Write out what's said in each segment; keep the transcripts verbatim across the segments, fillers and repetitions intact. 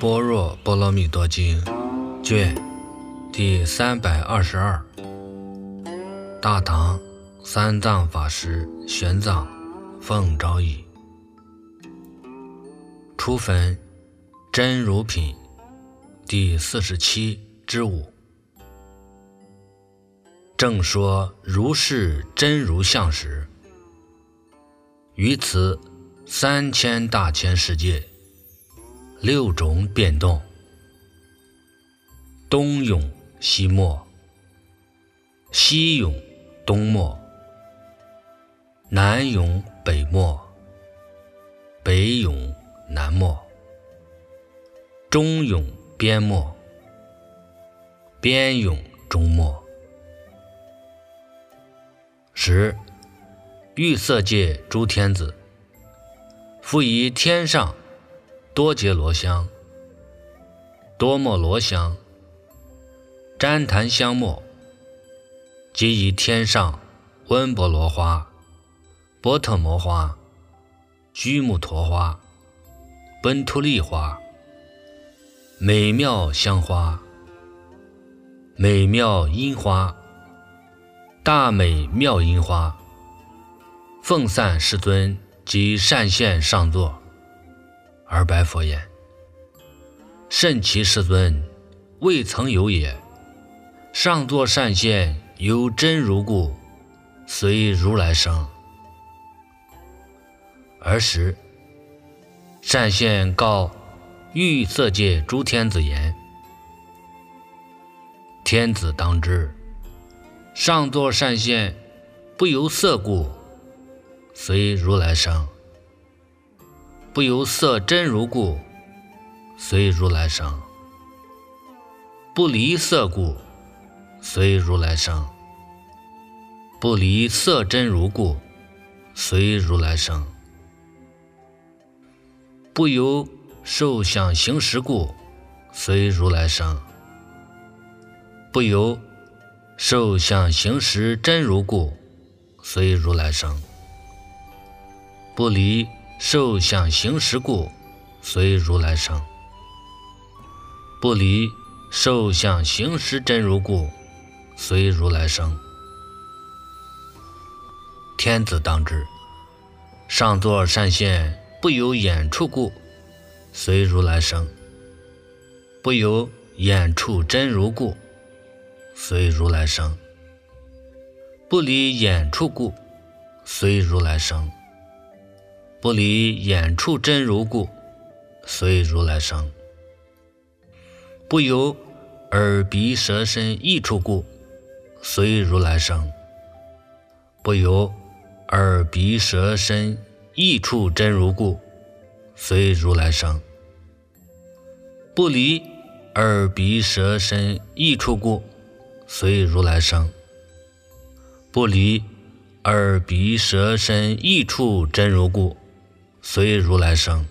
般若波罗蜜多经卷第三百二十二，大唐三藏法师玄奘奉诏译，初分真如品第四十七之五。正说如是真如相时，于此三千大千世界，六种变动，东涌西没，西涌东没，南涌北没，北涌南没，中涌边没，边涌中没。十欲色界诸天子，复以天上多杰罗香、多摩罗香、旃檀香末，即以天上温波罗花、波特摩花、居木陀花、奔突利花、美妙香花、美妙樱花、大美妙樱花，奉散世尊及善现上座，而白佛言：甚其世尊，未曾有也。上座善现有真如故，随如来生。尔时善现告欲色界诸天子言：天子当知，上座善现不由色故，随如来生；不由色真如故，随如来生；不离色故，随如来生；不离色真如故，随如来生；不由受想行识故，随如来生；不由受想行识真如故，随如来生；不离受想行识故，随如来生；不离受想行识真如故，随如来生。天子当知，上座善现不由眼处故，随如来生；不由眼处真如故，随如来生；不离眼处故，随如来生；不离眼处真如故，随如来生；不由耳鼻舌身意处故，随如来生；不由耳鼻舌身意处真如故，随如来生；不离耳鼻舌身意处故，随如来生；不离耳鼻舌身意处真如故，随如来生。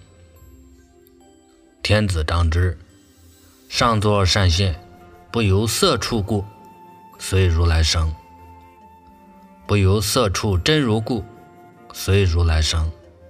天子当知，上座善现不由色处故，随如来生；不由色处真如故，随如来生；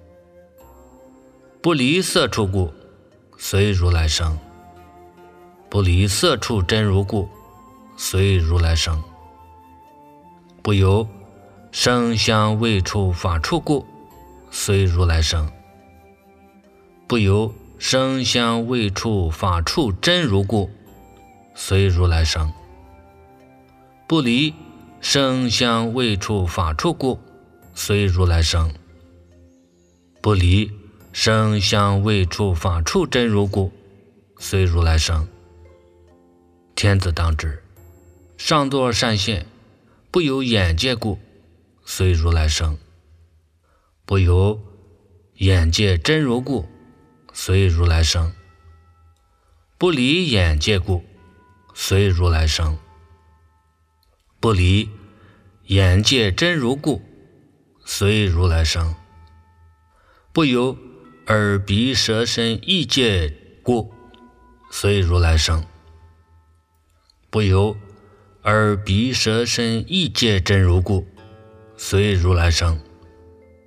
不离色处故，随如来生；不离色处真如故，随如来生；不由声香味触法处故，随如来生；不由声香味触法处真如故，随如来生；不离声香味触法处故，随如来生；不离声香味触法处真如故，随如来生。天子当知，上座善现不由眼界故，随如来生；不由眼界真如故，随如来生；不离眼界故，随如来生；不离眼界真如故，随如来生；不由耳鼻舌身意界故，随如来生；不由耳鼻舌身意界真如故，随如来生；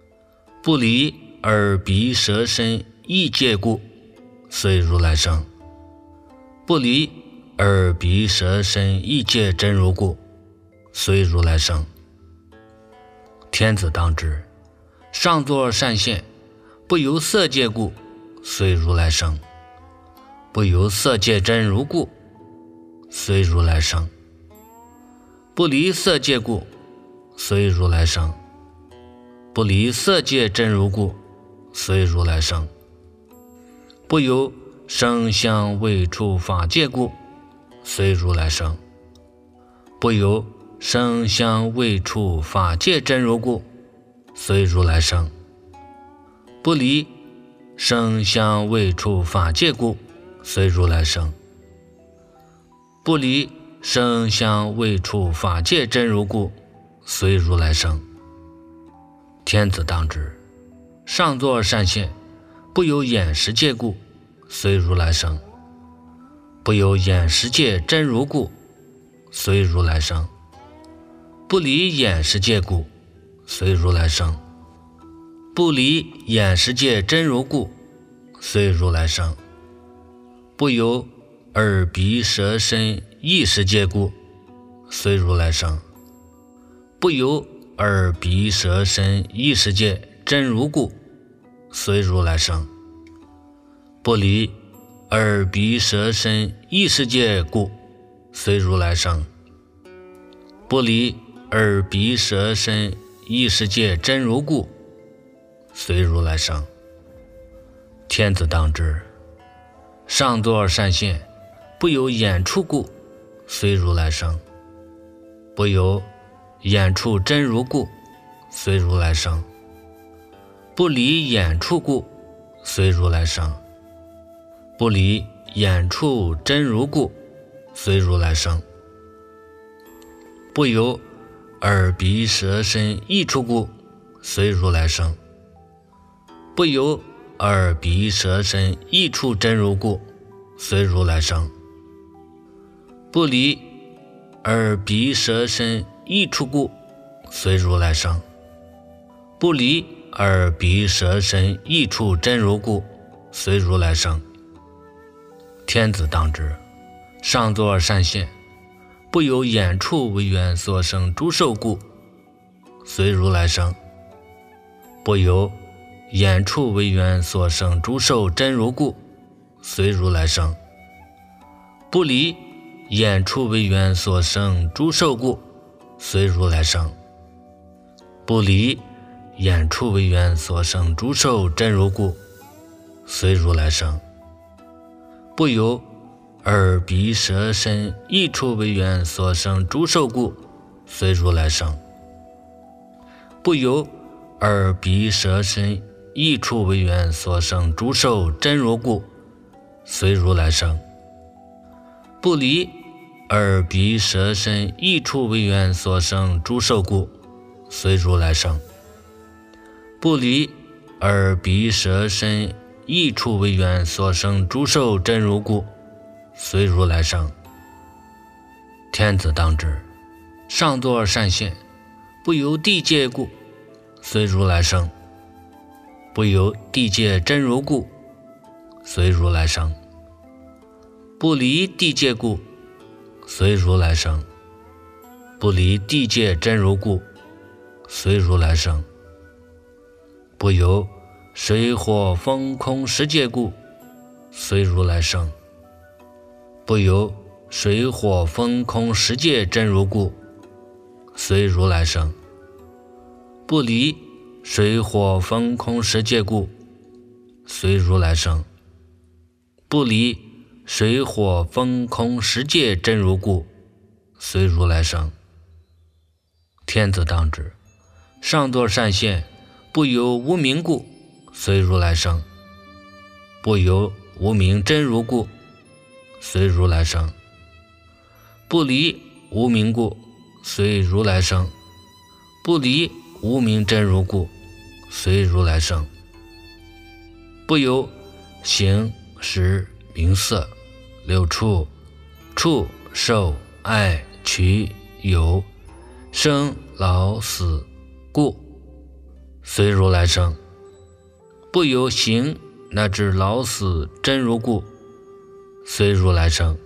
不离耳鼻舌身意界故，随如来生； 不离耳鼻舌身意界真如故，随如来生。天子当知，上作善现，不由色界故，随如来生；不由色界真如故，随如来生；不离色界故，随如来生；不离色界真如故，随如来生；不由声香味触法界故，随如来生；不由声香味触法界真如故，随如来生；不离声香味触法界故，随如来生；不离声香味触法界真如故，随如来生。天子当知，上作善现，不由眼识界故，随如来生；不由眼识界真如故，随如来生；不离眼识界故，随如来生；不离眼识界真如故，随如来生；不由耳鼻舌身意识界故，随如来生；不由耳鼻舌身意识界真如故，随如来生；不离耳鼻舌身意识界故，随如来生；不离耳鼻舌身意识界真如故，随如来生。天子当知，上作善现，不由眼触故，随如来生；不由眼触真如故，随如来生；不离眼触故，随如来生；不离眼触真如故，随如来生；不由耳鼻舌身意触故，随如来生；不由耳鼻舌身意触真如故，随如来生；不离耳鼻舌身意触故，随如来生；不离耳鼻舌身意触真如故，随如来生。天子当知，上作善现，不由眼触为缘所生诸受故，随如来生；不由眼触为缘所生诸受真如故，随如来生；不离眼触为缘所生诸受故，随如来生；不离眼触为缘所生诸受真如故，随如来生；不由耳鼻舌身意触为缘所生诸受故，随如来生；不由耳鼻舌身意触为缘所生诸受真如故，随如来生；不离耳鼻舌身意触为缘所生诸受故，随如来生；不离耳鼻舌身意触为缘所生诸受真如故，随如来生。天子当知，上作善现，不由地界故，随如来生；不由地界真如故，随如来生；不离地界故，随如来生；不离地界真如故，随如来生；不由水火风空十界故，随如来生；不由水火风空十界真如故，随如来生；不离水火风空十界故，随如来生；不离水火风空十界真如故，随如来生。天子当知，上作善现，不由无明故，随如来生；不由无明真如故，随如来生；不离无明故，随如来生；不离无明真如故，随如来生；不由形识名色六处触受爱取有生老死故，随如来生；不由行乃至老死真如故，随如来生；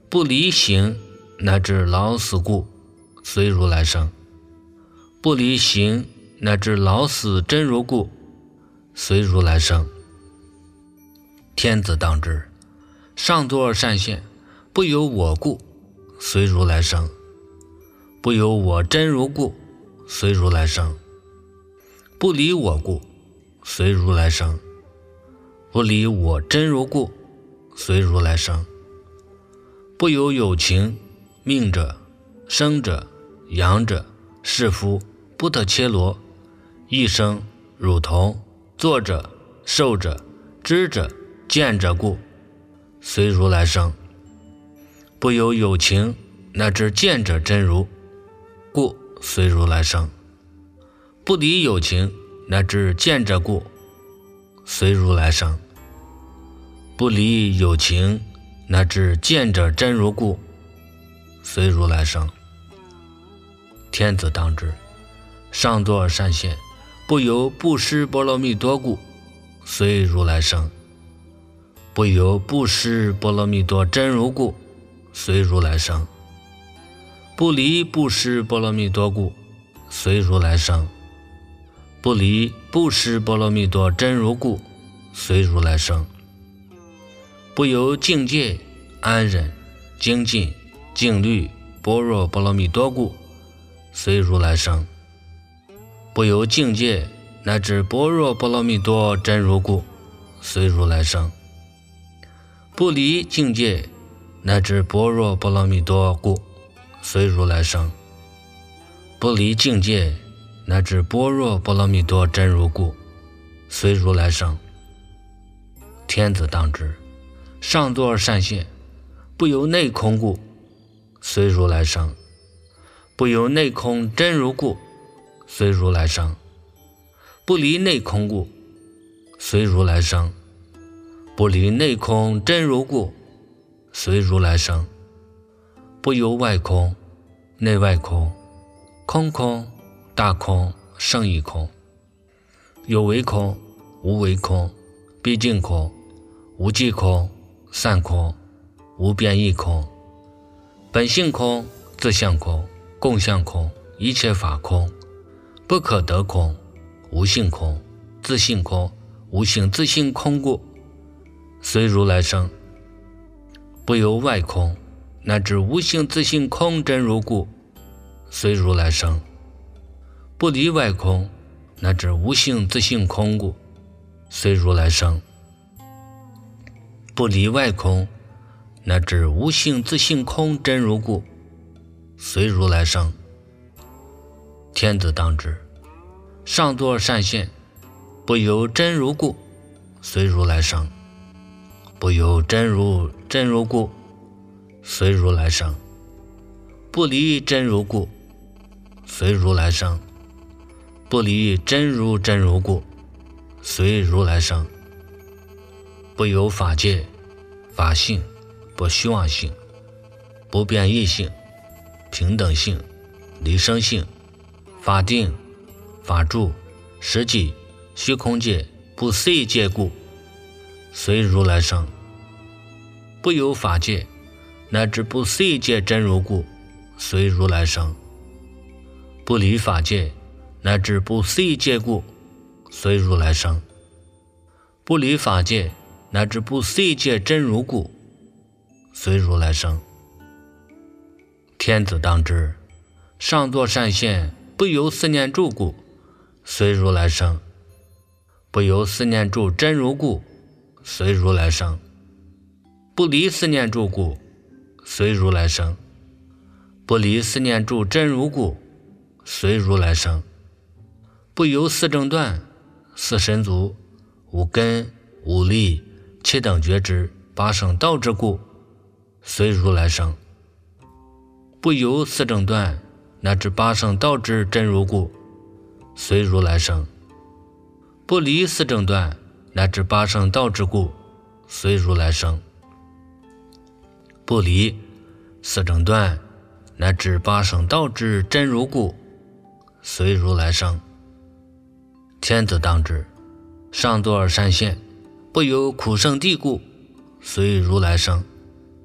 不离行，乃至老死故，随如来生。不离行，乃至老死真如故，随如来生。天子当之，上作善现，不由我故，随如来生。不由我真如故，随如来生。不离我故，随如来生。不离我真如故，随如来生。不由有情，命者、生者、阳者、士夫、不得切罗、一生、乳头、作者、受者、知者、见者故，随如来生。不由有情，乃至见者真如故，随如来生。不离有情，乃至见者故，随如来生。不离有情，乃至见者真如故，随如来生。天子当之，上作善现，不由布施波罗蜜多故，随如来生。不由布施波罗蜜多真如故，随如来生。不离布施波罗蜜多故，随如来生。不离布施波罗蜜多真如故，随如来生。不由境界、安忍、精进、静虑、般若波罗蜜多故，随如来生。不由境界乃至般若波罗蜜多真如故，随如来生。不离境界乃至般若波罗蜜多故，随如来生。不离境界乃至般若波罗蜜多真如故，随如来生。天子当之，上作善现，不由内空故，随如来生。不由内空真如故，随如来生。不离内空故，随如来生。不离内空真如故，随如来生。不由外空、内外空、空空、大空、胜义空，有为空、无为空、毕竟空、无记空、散空、无变异空、本性空、自相空、共相空、一切法空、不可得空、无性空、自性空、无性自性空故，随如来生。不由外空乃至无性自性空真如故，随如来生。不离外空乃至无性自性空故，随如来生。不离外空乃至无性自性空真如故，随如来生。天子当之，上作善现，不由真如故，随如来生。不由真如真如故，随如来生。不离真如故，随如来生。不离真如真如故，随如来生。不由法界、法性、不虚妄性、不变异性、平等性、离生性、法定、法住、实际、虚空界、不思议界故，随如来生。不由法界乃至不思议界真如故，随如来生。不离法界乃至不思议界故，随如来生。不离法界乃至不思议界真如故，随如来生。天子当之，上作善现，不由思念住故，随如来生。不由思念住真如故，随如来生。不离思念住故，随如来生。不离思念住真如故，随如来生。不由四正断、四神足、五根、五力、七等觉知、八圣道之故，随如来生。不由四正断乃至八圣道之真如故，随如来生。不离四正断乃至八圣道之故，随如来生。不离四正断乃至八圣道之真如故，随如来生。天子当之，上作善现，不由苦圣地故，随如来生。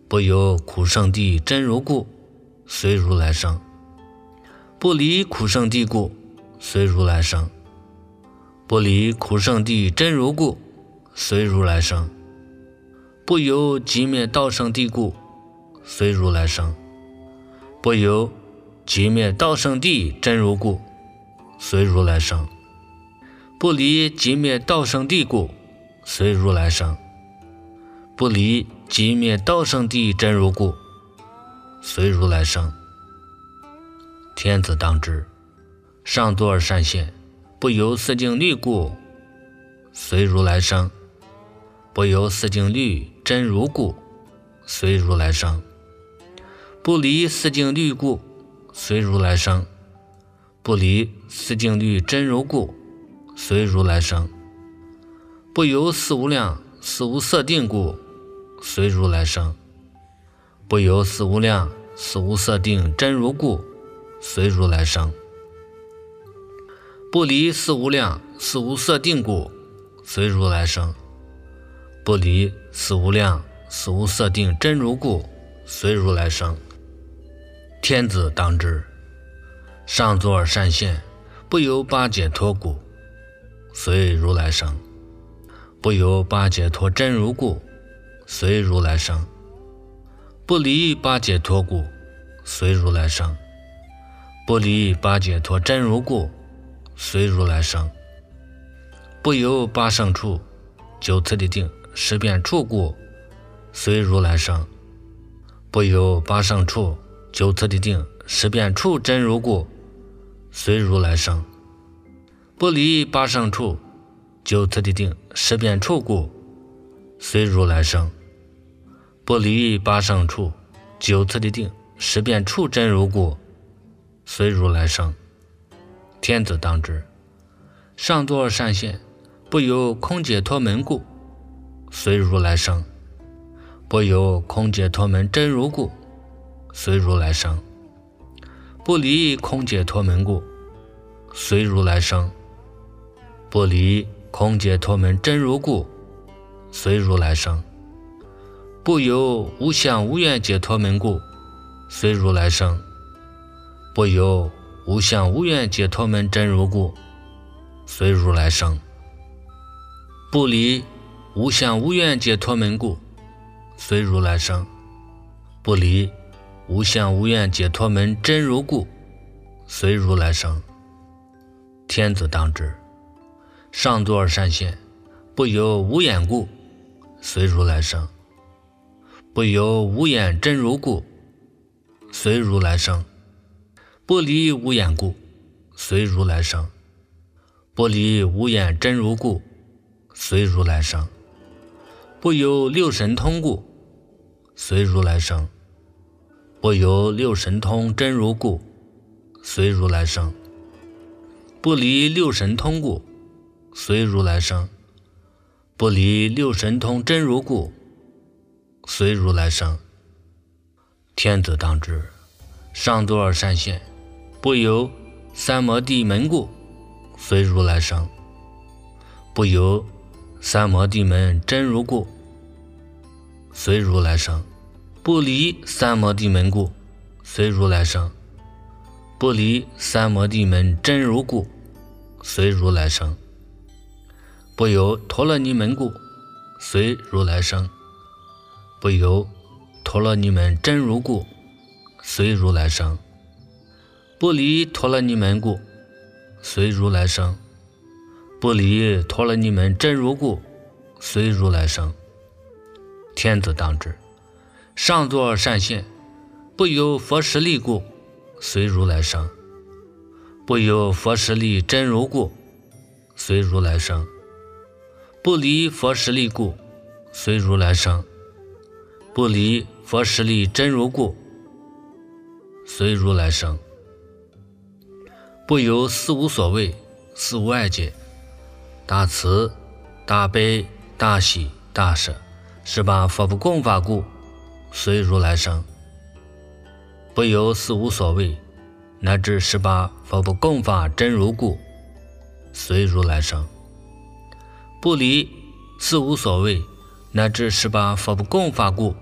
不由苦圣地真如故，随如来生。不离苦圣地故，随如来生。不离苦圣地真如故，随如来生。不由寂灭道圣地故，随如来生。不由寂灭道圣地真如故，随如来生。不离寂灭道圣地故，随如来生。不离寂灭道圣地真如故，随如来生。天子当知，上座而善现，不由四境律故，随如来生。不由四境律真如故，随如来生。不离四境律故，随如来生。不离四境律真如故，随如来生。不由四无量四无色定故，随如来生。不由四无量四无色定真如故，随如来生。不离四无量四无色定故，随如来生。不离四无量四无色定真如故，随如来生。天子当知，上座而善现，不由八解脱故，随如来生。不由八解脱真如故，随如来生。不离八解脱故，随如来生。不离八解脱真如故，随如来生。不由八圣处九次第定识变处故，随如来生。不由八圣处九次第定识变处真如故，随如来生。不离八圣处九次第定识变处故，随如来生。不离八圣处九次第定识变处真如故，随如来生。天子当知，上座而善现，不由空解脱门故，随如来生。不由空解脱门真如故，随如来生。不离空解脱门故，随如来生。不离空解脱门真如故，随如来生。不由无相无愿解脱门故，随如来生。不由无相无愿解脱门真如故，随如来生。不离无相无愿解脱门故，随如来生。不离无相无愿解脱门真如故，随如来生。天子当知，上座而善现，不由无眼故，随如来生。不由无眼真如故，随如来生。不离无眼故，随如来生。不离无眼真如故，随如来生。不由六神通故，随如来生。不由六神通真如故，随如来生。不离六神通故，随如来生。不离六神通真如故，随如来生。天子当知，上座而善现，不由三摩地门故，随如来生。不由三摩地门真如故，随如来生。不离三摩地门故，随如来生。不离三摩地门真如故，随如来生。不由陀罗尼门故，随如来生。不由陀罗尼门真如故，随如来生。不离陀罗尼门故，随如来生。不离陀罗尼门真如故，随如来生。天子当知，上座而善现，不由佛实力故，随如来生。不由佛实力真如故，随如来生。不离佛实力故，随如来生。不离佛实力真如故，随如来生。不由四无所谓四无碍解，大慈大悲大喜大舍十八佛不共法故，随如来生。不由四无所谓乃至十八佛不共法真如故，随如来生。不离四无所谓乃至十八佛不共法故，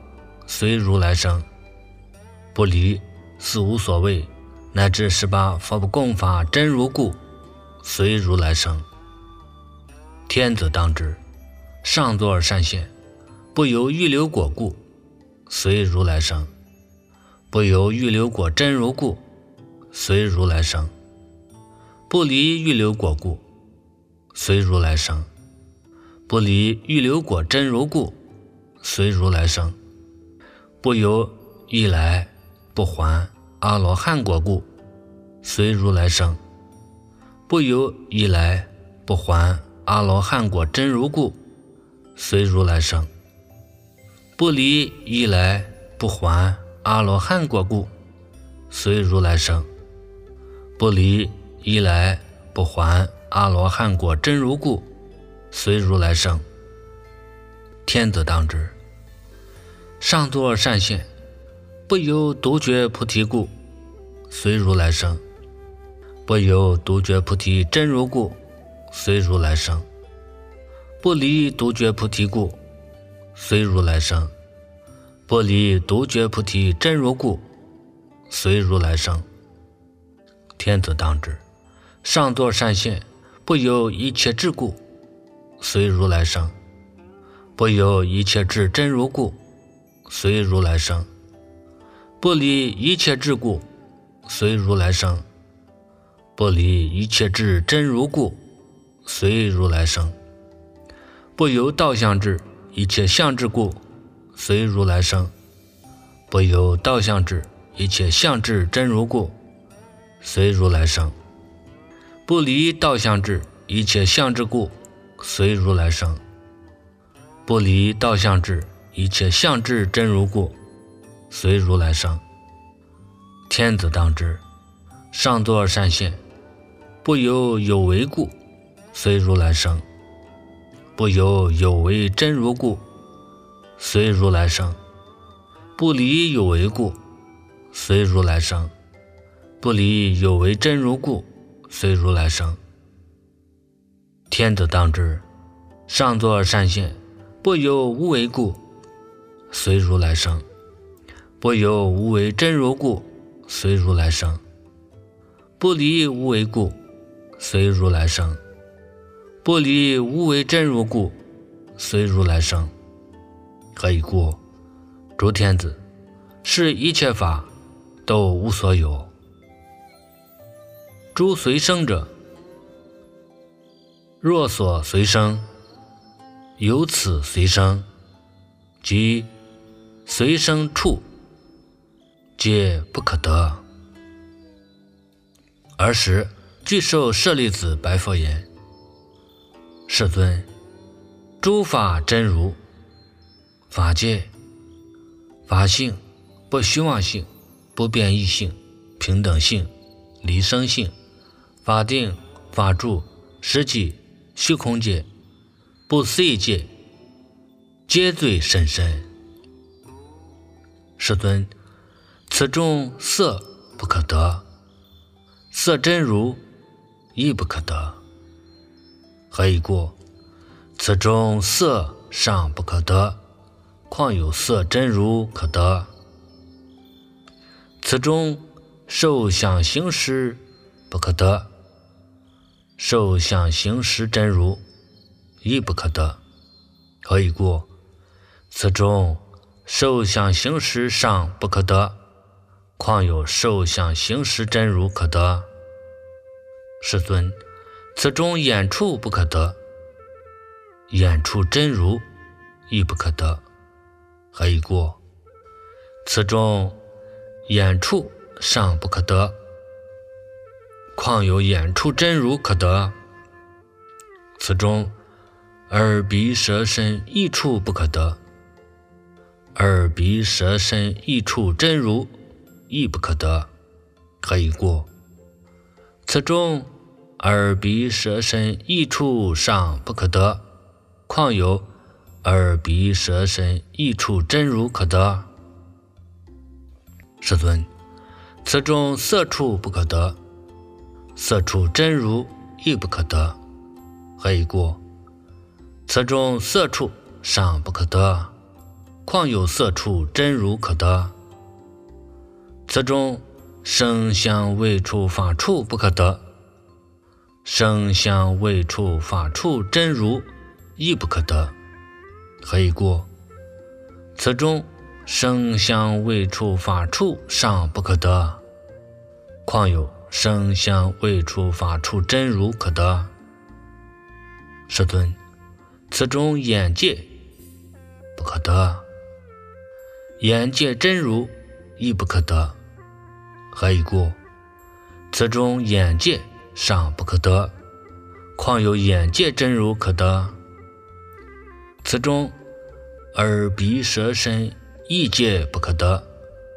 随如来生。不离四无所谓，乃至十八佛不共法真如故，随如来生。天子当知，上座而善现，不由预流果故，随如来生。不由预流果真如故，随如来生。不离预流果故，随如来生。不离预流果真如故，随如来生。不由一来不还阿罗汉果故，随如来生。不由一来不还阿罗汉果真如故，随如来生。不离一来不还阿罗汉果故，随如来生。不离一来不还阿罗汉果真如故，随如来生。天子当知，上座而善现，不由独觉菩提故，随如来生。不由独觉菩提真如故，随如来生。不离独觉菩提故，随如来生。不离独觉菩提真如故，随如来生。天子当知，上座善现，不由一切智故，随如来生。不由一切智真如故，随如来生。不离一切智故，随如来生。不离一切智真如故，随如来生。不由道相智一切相智故，随如来生。不由道相智一切相智真如故，随如来生。不离道相智一切相智故，随如来生。不离道相智一切相智真如故，随如来生。天子当知，上座而善现，不由有为故，随如来生。不由有为真如故，随如来生。不离有为故，随如来生。不离有为真如故，随如来生。天子当知，上座而善现，不由无为故，随如来生。不由无为真如故，随如来生。不离无为故，随如来生。不离无为真如故，随如来生。何以故？诸天子，是一切法都无所有。诸随生者，若所随生，由此随生，即随生处，皆不可得。尔时具受舍利子白佛言：世尊，诸法真如，法界、法性、不虚妄性、不变异性、平等性、离生性、法定、法住、实际、虚空界、不思议界，皆最甚深。世尊，此中色不可得，色真如亦不可得。何以故？此中色尚不可得，况有色真如可得？此中受想行识不可得，受想行识真如亦不可得。何以故？此中受想行识尚不可得，况有受想行识真如可得？世尊，此中眼处不可得，眼处真如亦不可得。何以故？此中眼处尚不可得，况有眼处真如可得？此中耳鼻舌身意处不可得，耳鼻舌身意处真如亦不可得。何以故？此中耳鼻舌身意处尚不可得，况有耳鼻舌身意处真如可得？世尊，此中色处不可得，色处真如亦不可得。何以故？此中色处尚不可得， 况有色处真如可得。此中声香味触法处不可得，声香味触法处真如亦不可得。何以故？此中声香味触法处尚不可得，况有声香味触法处真如可得。世尊，此中眼界不可得，眼界真如亦不可得。何以故？此中眼界尚不可得，况有眼界真如可得。此中耳鼻舌身意界不可得，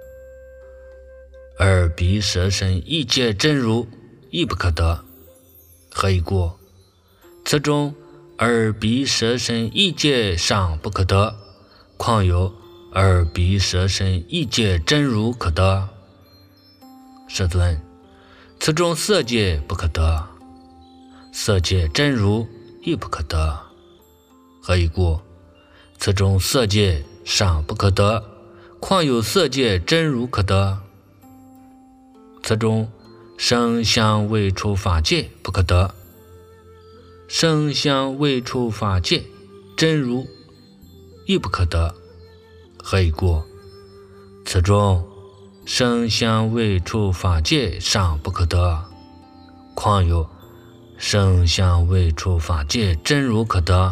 耳鼻舌身意界真如亦不可得。何以故？此中耳鼻舌身意界尚不可得，况有耳鼻舌身意界真如可得。世尊，此中色界不可得，色界真如亦不可得。何以故？此中色界尚不可得，况有色界真如可得。此中声香味触法界不可得，声香味触法界真如亦不可得。何以故？此中声香味触法界尚不可得，况有声香味触法界真如可得。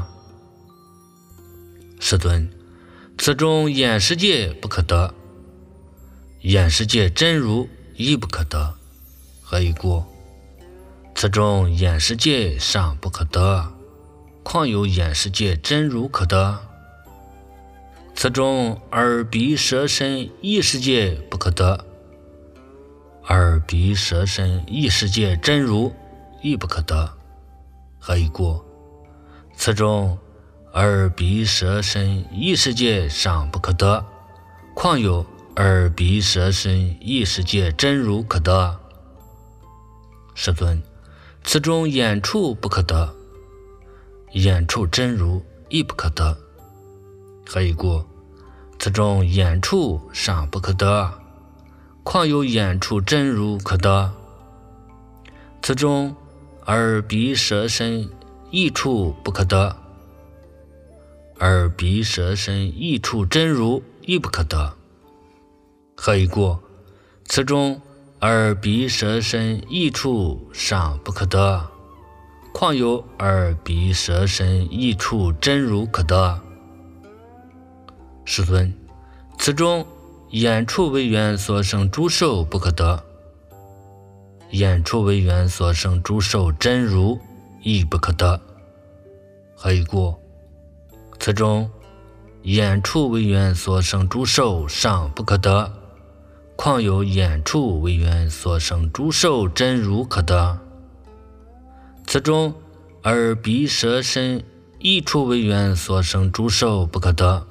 世尊，此中眼识界不可得，眼识界真如亦不可得。何以故？此中眼识界尚不可得，况有眼识界真如可得。此中耳鼻舌身意识界不可得，耳鼻舌身意识界真如亦不可得。何以故？此中耳鼻舌身意识界尚不可得，况有耳鼻舌身意识界真如可得。世尊，此中眼触不可得，眼触真如亦不可得。何以故？此中眼触尚不可得，况有眼触真如可得。此中耳鼻舌身意触不可得，耳鼻舌身意触真如亦不可得。何以故？此中耳鼻舌身意触尚不可得，况有耳鼻舌身意触真如可得。世尊，此中眼触为缘所生诸受不可得，眼触为缘所生诸受真如亦不可得。何以故？此中眼触为缘所生诸受尚不可得，况有眼触为缘所生诸受真如可得。此中耳鼻舌身意触为缘所生诸受不可得，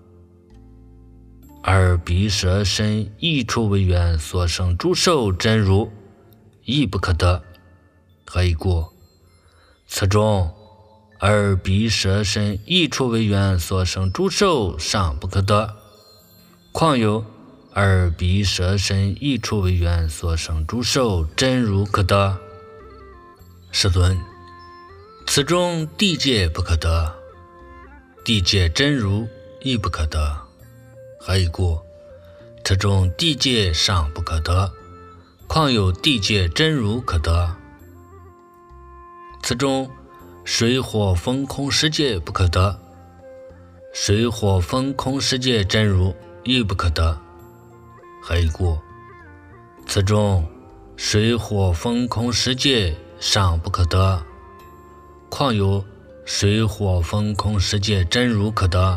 耳鼻舌身意触为缘所生诸受真如亦不可得。何以故？此中耳鼻舌身意触为缘所生诸受尚不可得，况有耳鼻舌身意触为缘所生诸受真如可得。世尊，此中地界不可得，地界真如亦不可得。何以故？此中地界尚不可得，况有地界真如可得。此中水火风空世界不可得，水火风空世界真如亦不可得。何以故？此中水火风空世界尚不可得，况有水火风空世界真如可得。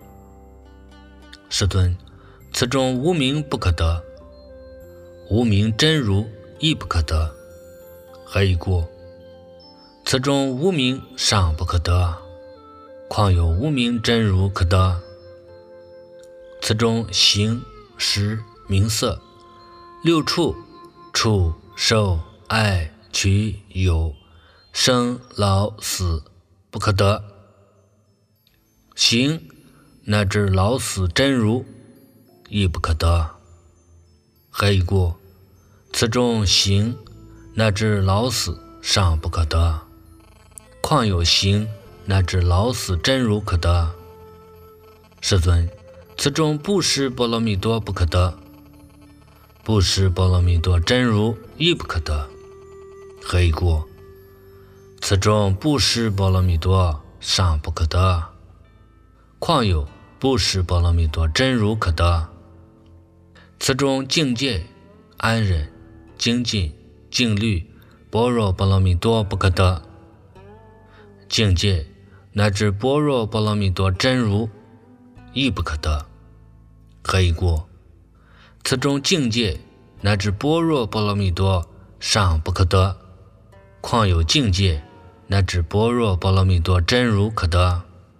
世尊，此中无明不可得，无明真如亦不可得。何以故？此中无明尚不可得，况有无明真如可得。此中形识名色六处触受爱取有生老死不可得。形乃至老死真如，亦不可得。还一过，此种行乃至老死尚不可得，况有行乃至老死真如可得。世尊，此种不施波罗蜜多不可得，不施波罗蜜多真如亦不可得。何以故？此种不施波罗蜜多尚不可得，况有不施波罗蜜多真如可得。此种境界、安忍、精进、静虑、般若波罗蜜多不可得，境界乃至般若波罗蜜多真如亦不可得。何以故？此种境界乃至般若波罗蜜多尚不可得，况有境界乃至般若波罗蜜多真如可得。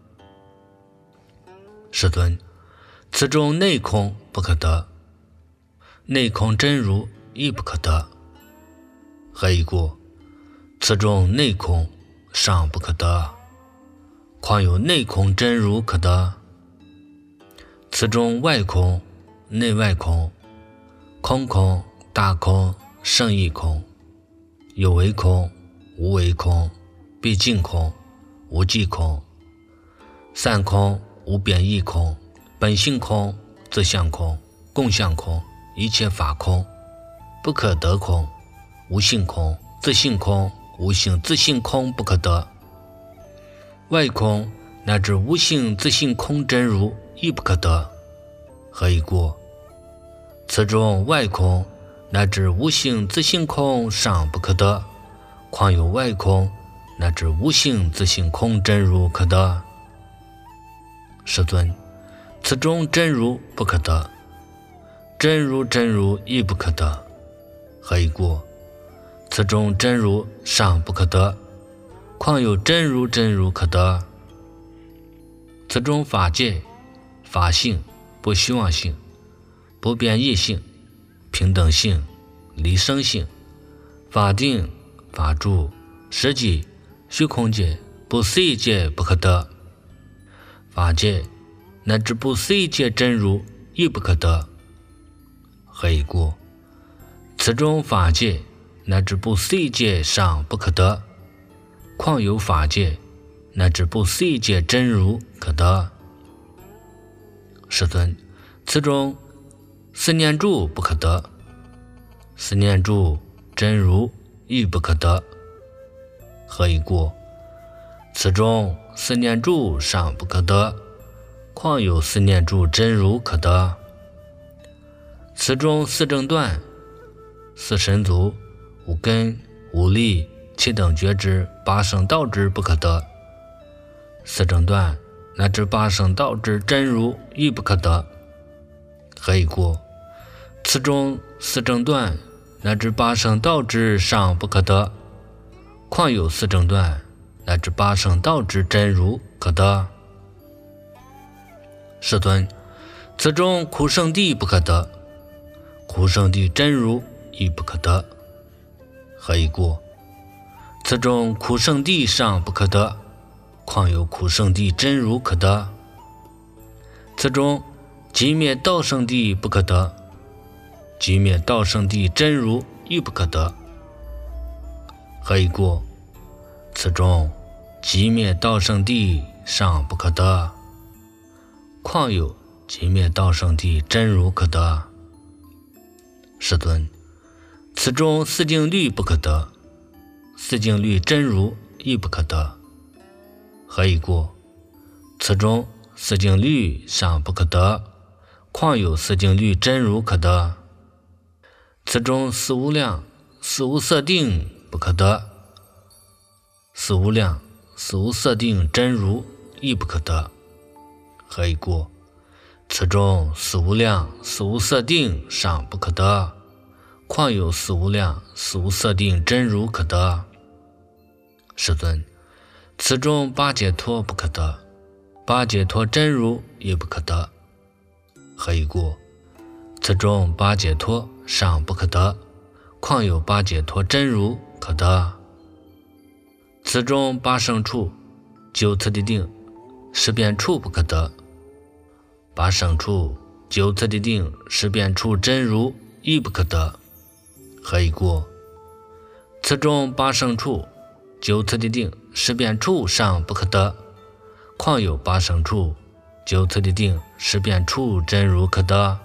世尊，此种内空不可得，内空真如亦不可得。何以故？此种内空尚不可得，况有内空真如可得。此种外空、内外空、空空、大空、胜义空、有为空、无为空、毕竟空、无际空、散空、无变异空、本性空、自相空、共相空、一切法空、不可得空、无性空、自性空、无性自性空不可得。外空乃至无性自性空真如亦不可得。何以故？此种外空乃至无性自性空尚不可得，况有外空乃至无性自性空真如可得。世尊，此种真如不可得，真如真如亦不可得。何以故？此种真如尚不可得，况有真如真如可得。此种法界、法性、不虚妄性、不变异性、平等性、离生性、法定、法住、实际、虚空界、不思议界不可得。法界乃至不思议界真如亦不可得。何以故？此种法界乃至不思议界尚不可得，况有法界乃至不思议界真如可得。世尊，此种思念住不可得，思念住真如亦不可得。何以故？此种思念住尚不可得，况有思念住真如可得。此种四正断、四神足、五根、五力、七等觉知、八圣道之不可得。四正断乃至八圣道之真如亦不可得。何以故？此种四正断乃至八圣道之尚不可得，况有四正断乃至八圣道之真如可得。世尊，此种苦圣地不可得，苦圣地真如亦不可得。何以故？此种苦圣地尚不可得，况有苦圣地真如可得。此种寂灭道圣地不可得，寂灭道圣地真如亦不可得。何以故？此种寂灭道圣地尚不可得，况有寂灭道圣地真如可得。世尊，此种四境律不可得，四境律真如亦不可得。何以故？此种四境律尚不可得，况有四境律真如可得。此种四无量、四无色定不可得，四无量、四无色定真如亦不可得。何以故？此种四无量、四无色定尚不可得，况有四无量、四无色定真如可得。世尊，此种八解脱不可得，八解脱真如亦不可得。何以故？此种八解脱尚不可得，况有八解脱真如可得。此种八胜处、九次第定、十遍处不可得， 八生处、九次的定、十变处真如亦不可得，何以故？此中八生处、九次的定、十变处尚不可得，况有八生处、九次的定、十变处真如可得。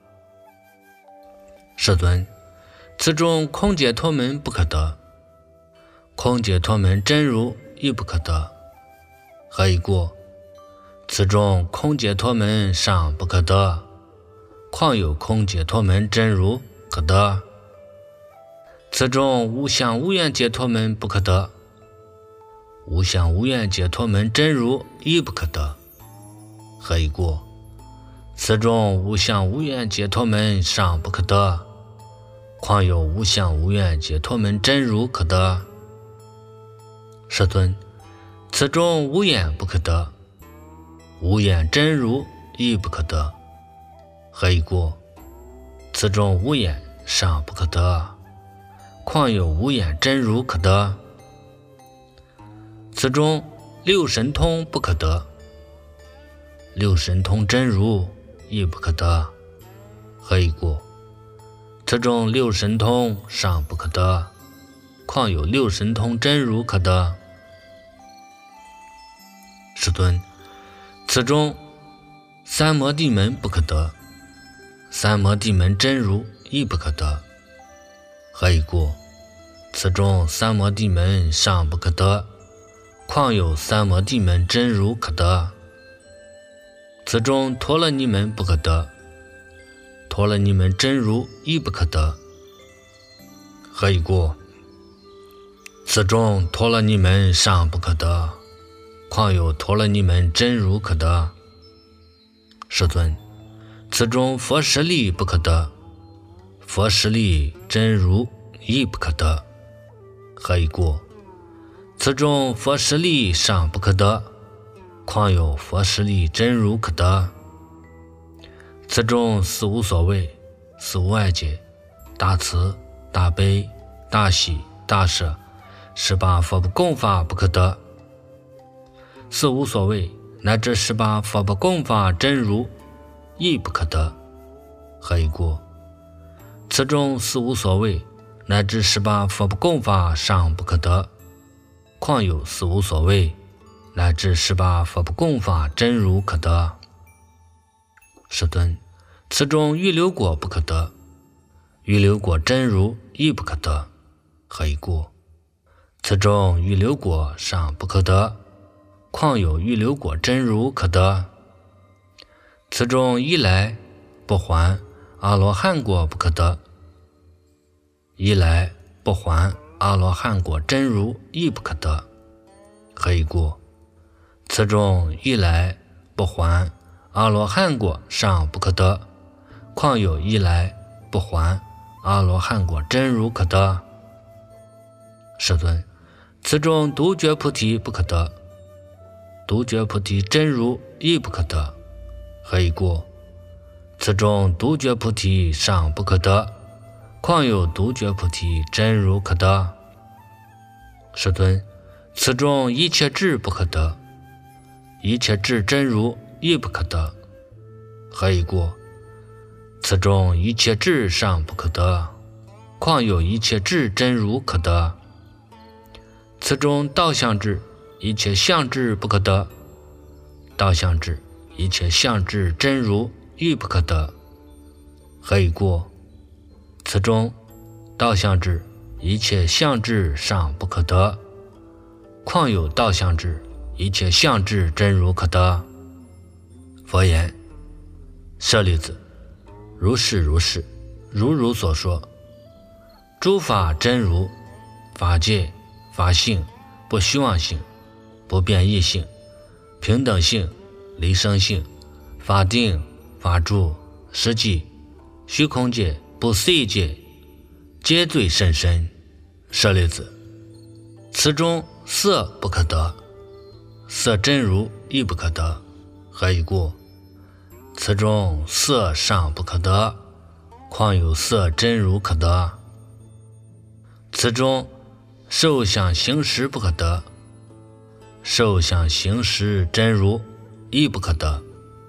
世尊，此中空解脱门不可得，空解脱门真如亦不可得，何以故？此中空解脱门尚不可得，况有空解脱门真如可得。此中无相无愿解脱门不可得，无相无愿解脱门真如亦不可得，何以故？此中无相无愿解脱门尚不可得，况有无相无愿解脱门真如可得。世尊，此中无眼不可得，无眼真如亦不可得，何以故？此中无眼尚不可得，况有无眼真如可得。此中六神通不可得，六神通真如亦不可得，何以故？此中六神通尚不可得，况有六神通真如可得。世尊，此中三摩地门不可得，三摩地门真如亦不可得，何以故？此中三摩地门尚不可得，况有三摩地门真如可得。此中陀罗尼门不可得，陀罗尼门真如亦不可得，何以故？此中陀罗尼门尚不可得，况有陀罗尼门真如可得。世尊，此中佛实力不可得，佛实力真如亦不可得，何以故？此中佛实力尚不可得，况有佛实力真如可得。此中四无所谓、四无碍解、大慈、大悲、大喜、大舍、十八佛不共法不可得，四无所谓乃至十八佛不共法真如亦不可得，何以故？此中四无所谓乃至十八佛不共法尚不可得，况有四无所谓乃至十八佛不共法真如可得。世尊，此中预流果不可得，预流果真如亦不可得，何以故？此中预流果尚不可得，况有预流果真如可得。此中一来不还阿罗汉果不可得，一来不还阿罗汉果真如亦不可得，何以故？此中一来不还阿罗汉果尚不可得，况有一来不还阿罗汉果真如可得。世尊，此中独觉菩提不可得，独觉菩提真如亦不可得，何以故？此中独觉菩提尚不可得，况有独觉菩提真如可得。世尊，此中一切智不可得，一切智真如亦不可得，何以故？此中一切智尚不可得，况有一切智真如可得。此中道相智、一切相智不可得，道相智、一切相智真如亦不可得，何以故？此中道相智、一切相智尚不可得，况有道相智、一切相智真如可得。佛言：舍利子，如是如是，如如所说，诸法真如，法界、法性、不虚妄性、不变异性、平等性、离生性、法定、法住、实际、虚空界、不思议界，皆最甚深。舍利子，此中色不可得，色真如亦不可得，何以故？此中色尚不可得，况有色真如可得。此中受想行识不可得，受想行识真如亦不可得，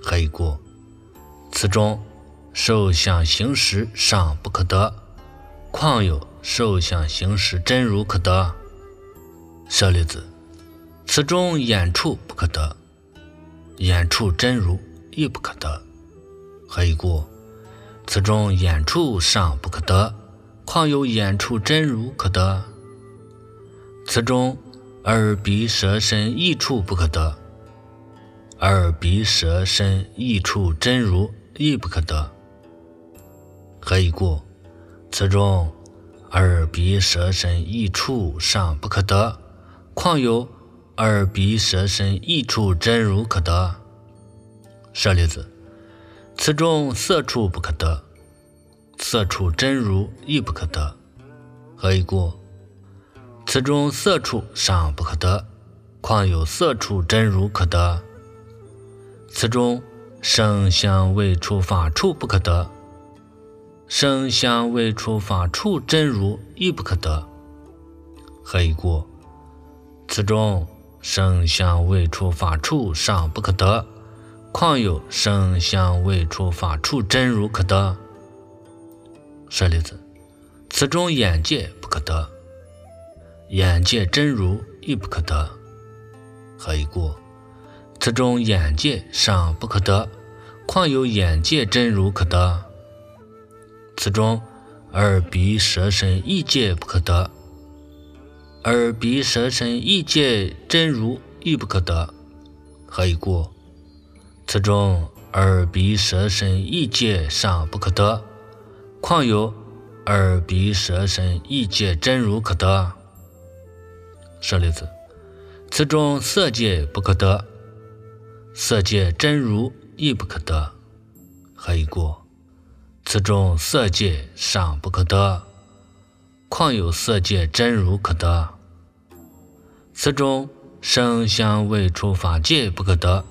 何以故？此中受想行识尚不可得，况有受想行识真如可得？舍利子，此中眼处不可得，眼处真如亦不可得。何以故？此中眼处尚不可得，况有眼处真如可得？此中耳鼻舌身意处不可得，耳鼻舌身意处真如亦不可得。何以故？此中耳鼻舌身意处尚不可得，况有耳鼻舌身意处真如可得？舍利子，此中色处不可得，色处真如亦不可得。何以故？此中色处尚不可得，况有色处真如可得？此中声香味触法处不可得，声香味触法处真如亦不可得。何以故？此中声香味触法处尚不可得，况有声香味触法处真如可得？舍利子，此中眼界不可得，眼界真如亦不可得。何以故？此中眼界尚不可得，况有眼界真如可得？此中耳鼻舌身意界不可得，耳鼻舌身意界真如亦不可得。何以故？此中耳鼻舌身意界尚不可得，况有耳鼻舌身意界真如可得？舍利子，此中色界不可得，色界真如亦不可得。何以故？此中色界尚不可得，况有色界真如可得？此中声香味触法界不可得，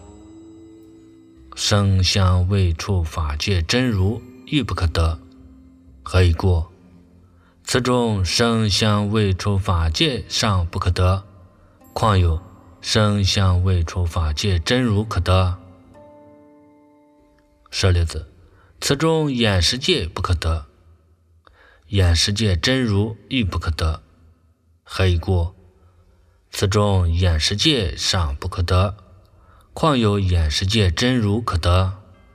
声香味触法界真如亦不可得。何以故？此中声香味触法界尚不可得，况有声香味触法界真如可得？舍利子，此中眼识界不可得，眼识界真如亦不可得。何以故？此中眼识界尚不可得，况有眼识界真如可得？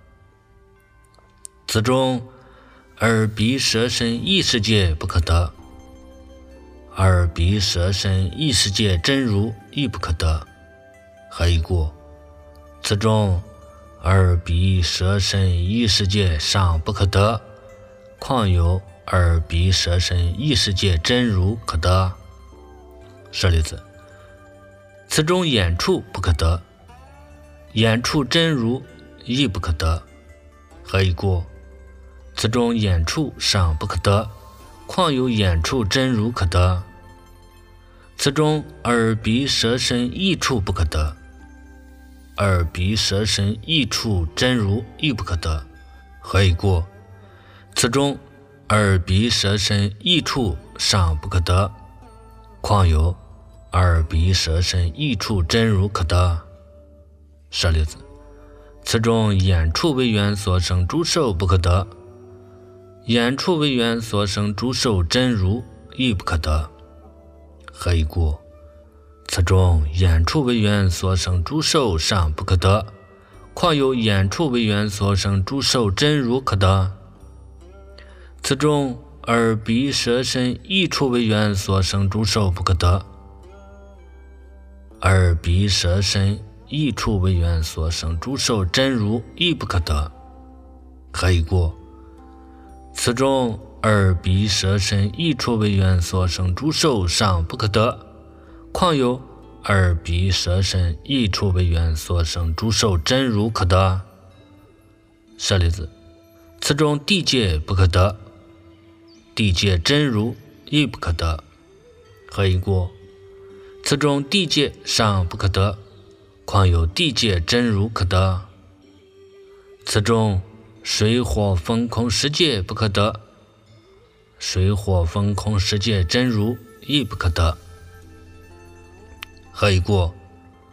此中耳鼻舌身意识界不可得，耳鼻舌身意识界真如亦不可得。何以故？此中耳鼻舌身意识界尚不可得，况有耳鼻舌身意识界真如可得？舍利子，此中眼处不可得，眼处真如亦不可得。何以故？此中眼处尚不可得，况有眼处真如可得？此中耳鼻舌身意处不可得，耳鼻舌身意处真如亦不可得。何以故？此中耳鼻舌身意处尚不可得，况有耳鼻舌身意处真如可得？舍利子，此中眼处为缘所生诸受不可得，眼处为缘所生诸受真如亦不可得。何以故？此中眼处为缘所生诸受尚不可得，况有眼处为缘所生诸受真如可得？此中耳鼻舌身意处为缘所生诸受不可得，耳鼻舌身意处为缘所生诸受真如亦不可得。何以故？此中耳鼻舌身意处为缘所生诸受尚不可得，况有耳鼻舌身意处为缘所生诸受真如可得？舍利子，此中地界不可得，地界真如亦不可得。何以故？此中地界尚不可得，况有地界真如可得？此中水火风空十界不可得，水火风空十界真如亦不可得。何以故？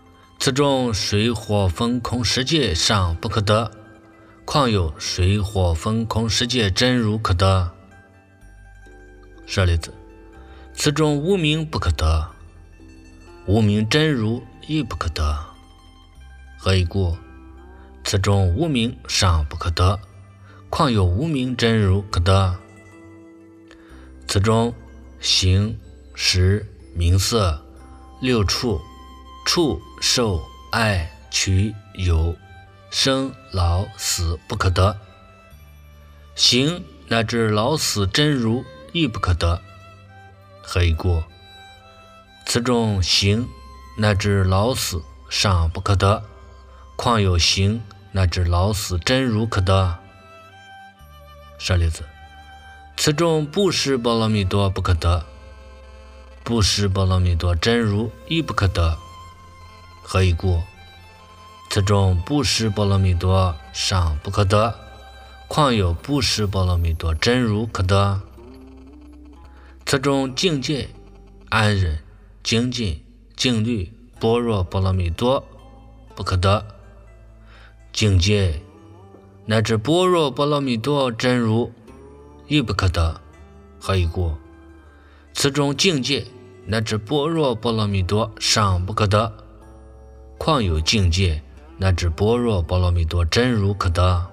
此种水火风空世界尚不可得，况有水火风空世界真如可得。舍利子，此种无明不可得，无明真如亦不可得。何以故？此种无明尚不可得，况有无明真如可得。此种形识名色六处触受爱取有生老死不可得，形乃至老死真如亦不可得。何以故？此种形乃至老死尚不可得，况有形乃至老死真如可得。舍利子，此种不施波罗蜜多不可得，不施波罗蜜多真如亦不可得。何以故？此种不施波罗蜜多尚不可得，况有不施波罗蜜多真如可得。此种境界安忍精进静虑般若波罗蜜多不可得，境界乃至般若波罗蜜多真如亦不可得。何以故？此种境界乃至般若波罗蜜多尚不可得，况有境界乃至般若波罗蜜多真如可得。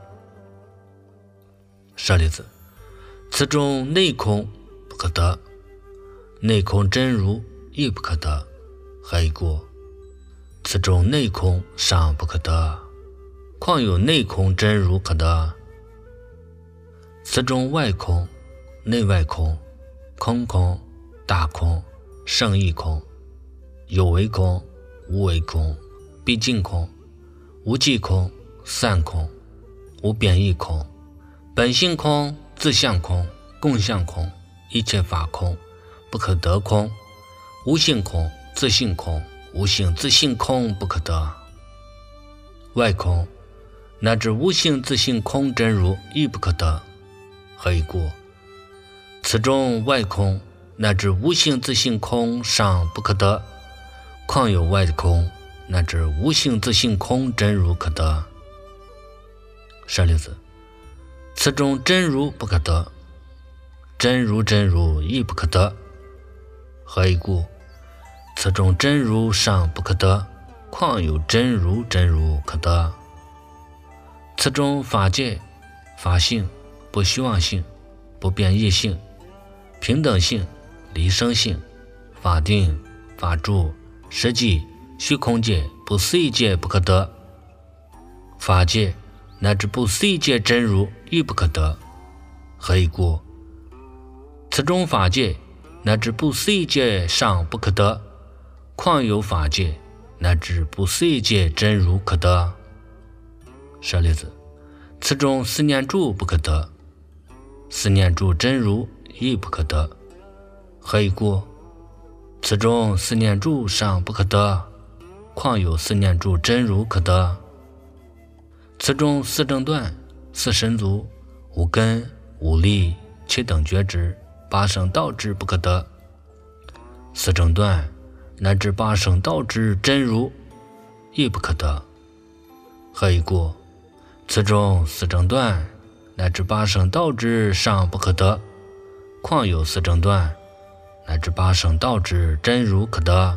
舍利子，此种内空不可得，内空真如亦不可得。何以故？此种内空尚不可得，况有内空真如可得。此种外空内外空空空大空胜义空有为空无为空毕竟空无记空散空无变异空本性空自相空共相空一切法空不可得空无性空自性空无性自性空不可得。外空乃至无性自性空真如亦不可得。何以故？此种外空乃至无性自性空尚不可得，况有外空乃至无性自性空真如可得。舍利子，此种真如不可得，真如真如亦不可得。何以故？此种真如尚不可得，况有真如真如可得。此种法界法性不虚妄性不变异性平等性离生性法定法住实际虚空界不思议界不可得，法界乃至不思议界真如亦不可得。何以故？此种法界乃至不思议界尚不可得，况有法界乃至不思议界真如可得。舍利子，此种思念住不可得，思念住真如亦不可得。何以故？此种思念住尚不可得，况有思念住真如可得。此种四正断四神足五根五力七等觉知八圣道之不可得，四正断乃至八圣道之真如亦不可得。何以故？此种四正断乃至八圣道之尚不可得，况有四正断乃至八圣道之真如可得。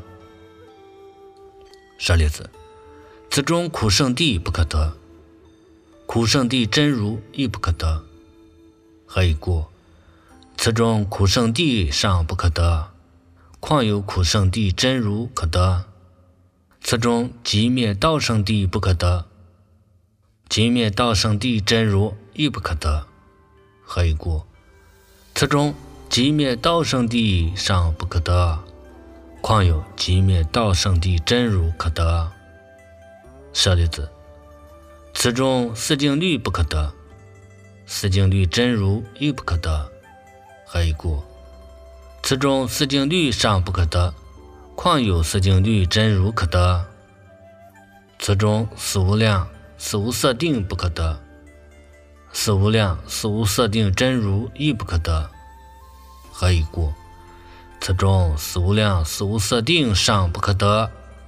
舍利子，此种苦圣地不可得，苦圣地真如亦不可得。何以故？此种苦圣地尚不可得，况有苦圣地真如可得。此种寂灭道圣地不可得，寂灭道圣地真如亦不可得。何以故？此种寂灭道圣地尚不可得，况有寂灭道圣地真如可得。舍利子，此种四境律不可得，四境律真如亦不可得。何以故？此种四境律尚不可得，况有四境律真如可得。此种四无量四无色定不可得，四无量四无色定真如亦不可得。何以故？此种四无量四无色定尚不可得，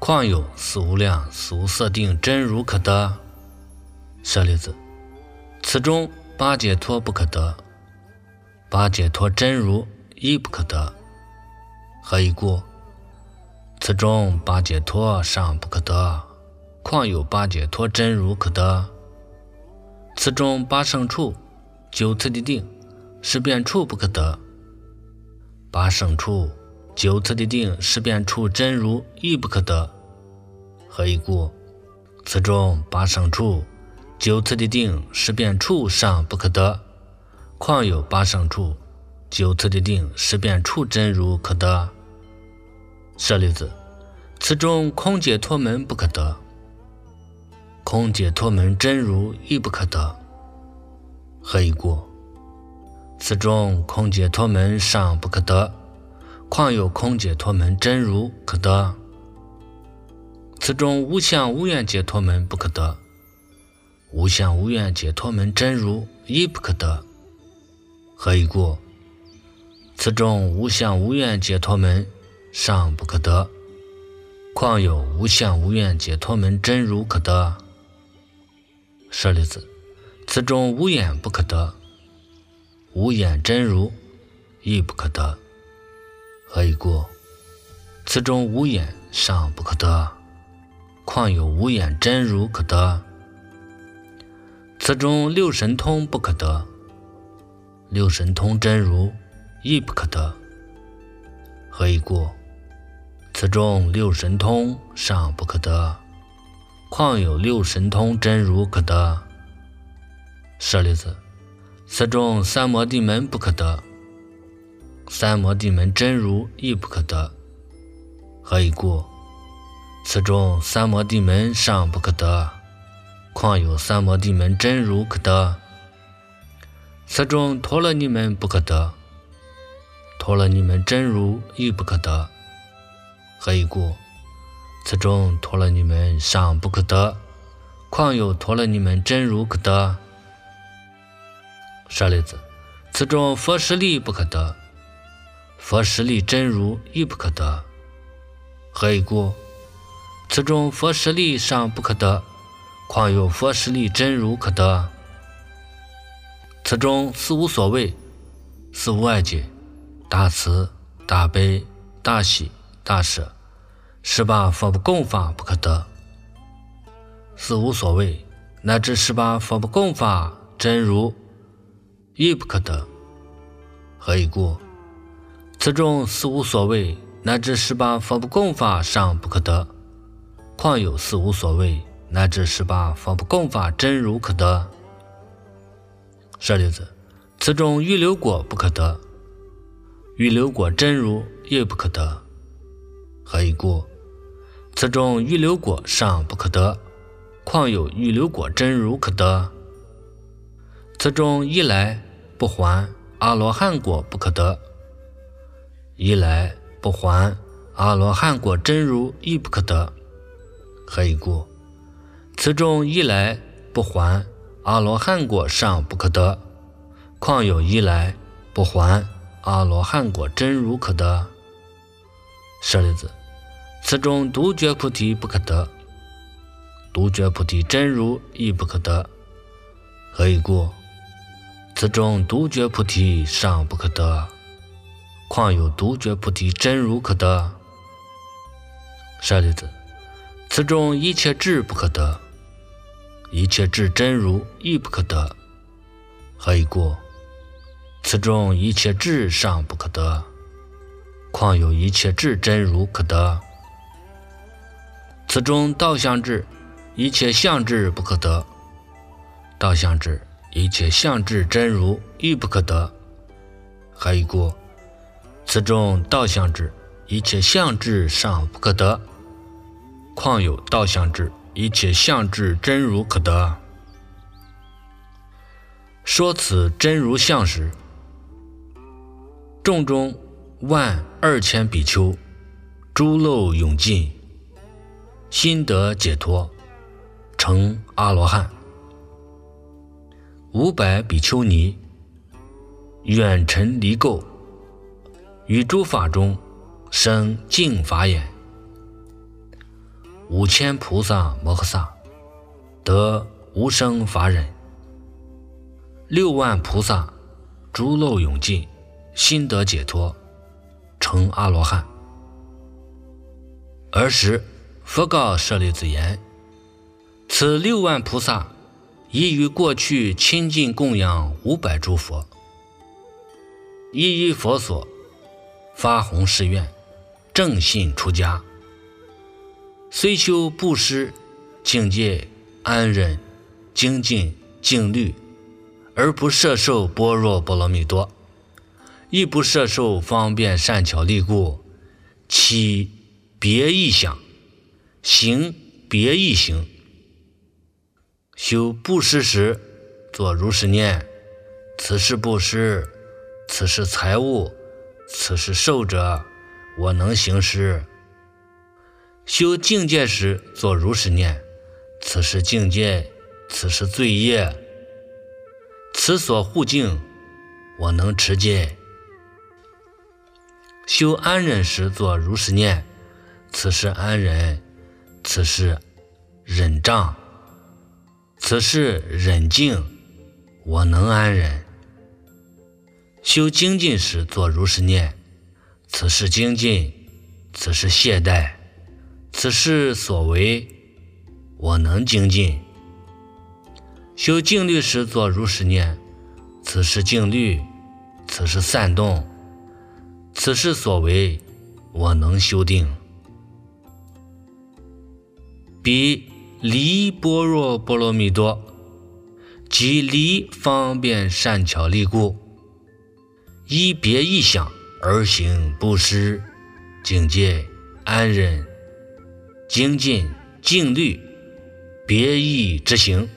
况有四无量、四无色定真如可得。舍利子，此中八解脱不可得，八解脱真如亦不可得。何以故？此中八解脱尚不可得，况有八解脱真如可得。此中八胜处、九次第定、十变处不可得，八胜处、九次第定、十变处真如亦不可得。何以故？此中八胜处、九次第定、十变处尚不可得，况有八胜处、九次第定、十变处真如可得。舍利子，此中空解脱门不可得，空解脱门真如亦不可得。何以故？此中空解脱门尚不可得，况有空解脱门真如可得。此中无相无愿解脱门不可得，无相无愿解脱门真如亦不可得。何以故？此中无相无愿解脱门尚不可得，况有无相无愿解脱门真如可得。舍利子，此中无眼不可得，无眼真如亦不可得。何以故？此中无眼尚不可得，况有无眼真如可得。此中六神通不可得，六神通真如亦不可得。何以故？此中六神通尚不可得，况有六神通真如可得。舍利子，此中三摩地门不可得，三摩地门真如亦不可得。何以故？此中三摩地门尚不可得，况有三摩地门真如可得。此中陀罗尼门不可得，陀罗尼门真如亦不可得。何以故？此中陀罗尼门尚不可得，况有陀罗尼门真如可得。舍利子，此中佛实力不可得，佛实力真如亦不可得。何以故？此中佛实力尚不可得，况有佛实力真如可得。此中四无所谓、四无碍解、大慈、大悲、大喜、大舍，十八佛不共法不可得。四无所谓乃至十八佛不共法真如亦不可得。何以故？此中四无所谓乃至十八佛不共法尚不可得，况有四无所谓乃至十八佛不共法真如可得。舍利子，此中预流果不可得，预流果真如亦不可得。何以故？此中预流果尚不可得，况有预流果真如可得。此中一来不还阿罗汉果不可得，一来不还阿罗汉果真如亦不可得。何以故？此中一来不还阿罗汉果尚不可得，况有一来不还阿罗汉果真如可得。舍利子，此中独觉菩提不可得，独觉菩提真如亦不可得。何以故？此中独觉菩提尚不可得，况有独觉菩提真如可得。舍利子，此中一切智不可得，一切智真如亦不可得。何以故？此中一切智尚不可得，况有一切智真如可得。此中道相智、一切相智不可得，道相智、一切相智真如亦不可得。何以故？此中道相智、一切相智尚不可得，况有道相智、一切相智真如可得。说此真如相时，众中万二千比丘，诸漏永尽，心得解脱，成阿罗汉。五百比丘尼，远尘离垢，于诸法中生净法眼。 五千菩萨摩诃萨得无生法忍，六万菩萨诸漏永尽，心得解脱，成阿罗汉。尔时佛告舍利子言：此六万菩萨已于过去亲近供养五百诸佛，一一佛所发弘誓愿，正信出家，虽修布施、境界、安忍、精进、静虑，而不摄受般若波罗蜜多，亦不摄受方便善巧利故，起别意想，行别意行。修布施时，作如是念：此是布施，此是财物，此是受者，我能行施。修境界时，作如是念：此是境界，此是罪业，此所护境，我能持戒。修安忍时，作如是念：此是安忍，此是忍障，此是忍境，我能安忍。修精进时，作如是念：此是精进，此是懈怠，此是所为，我能精进。修静虑时，作如是念：此是静虑，此是散动，此是所为，我能修定。彼离般若波罗蜜多，即离方便善巧利故，依别意想而行布施、境界、安忍、精进、静虑、别意之行。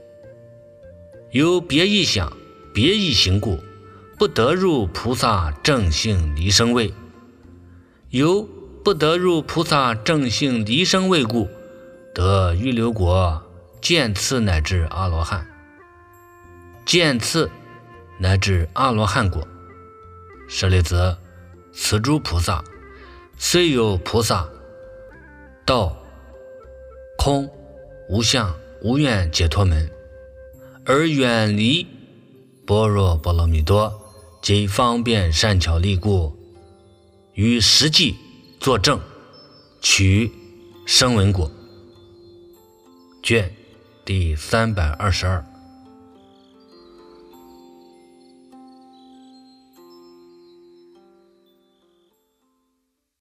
由别意想、别意行故，不得入菩萨正性离生位；由不得入菩萨正性离生位故，得预流果、见次乃至阿罗汉。见次乃至阿罗汉果。舍利子，此诸菩萨虽有菩萨道、空、无相、无愿解脱门，而远离般若波罗蜜多及方便善巧利故，于实际作证，取声闻果。卷第三百二十二。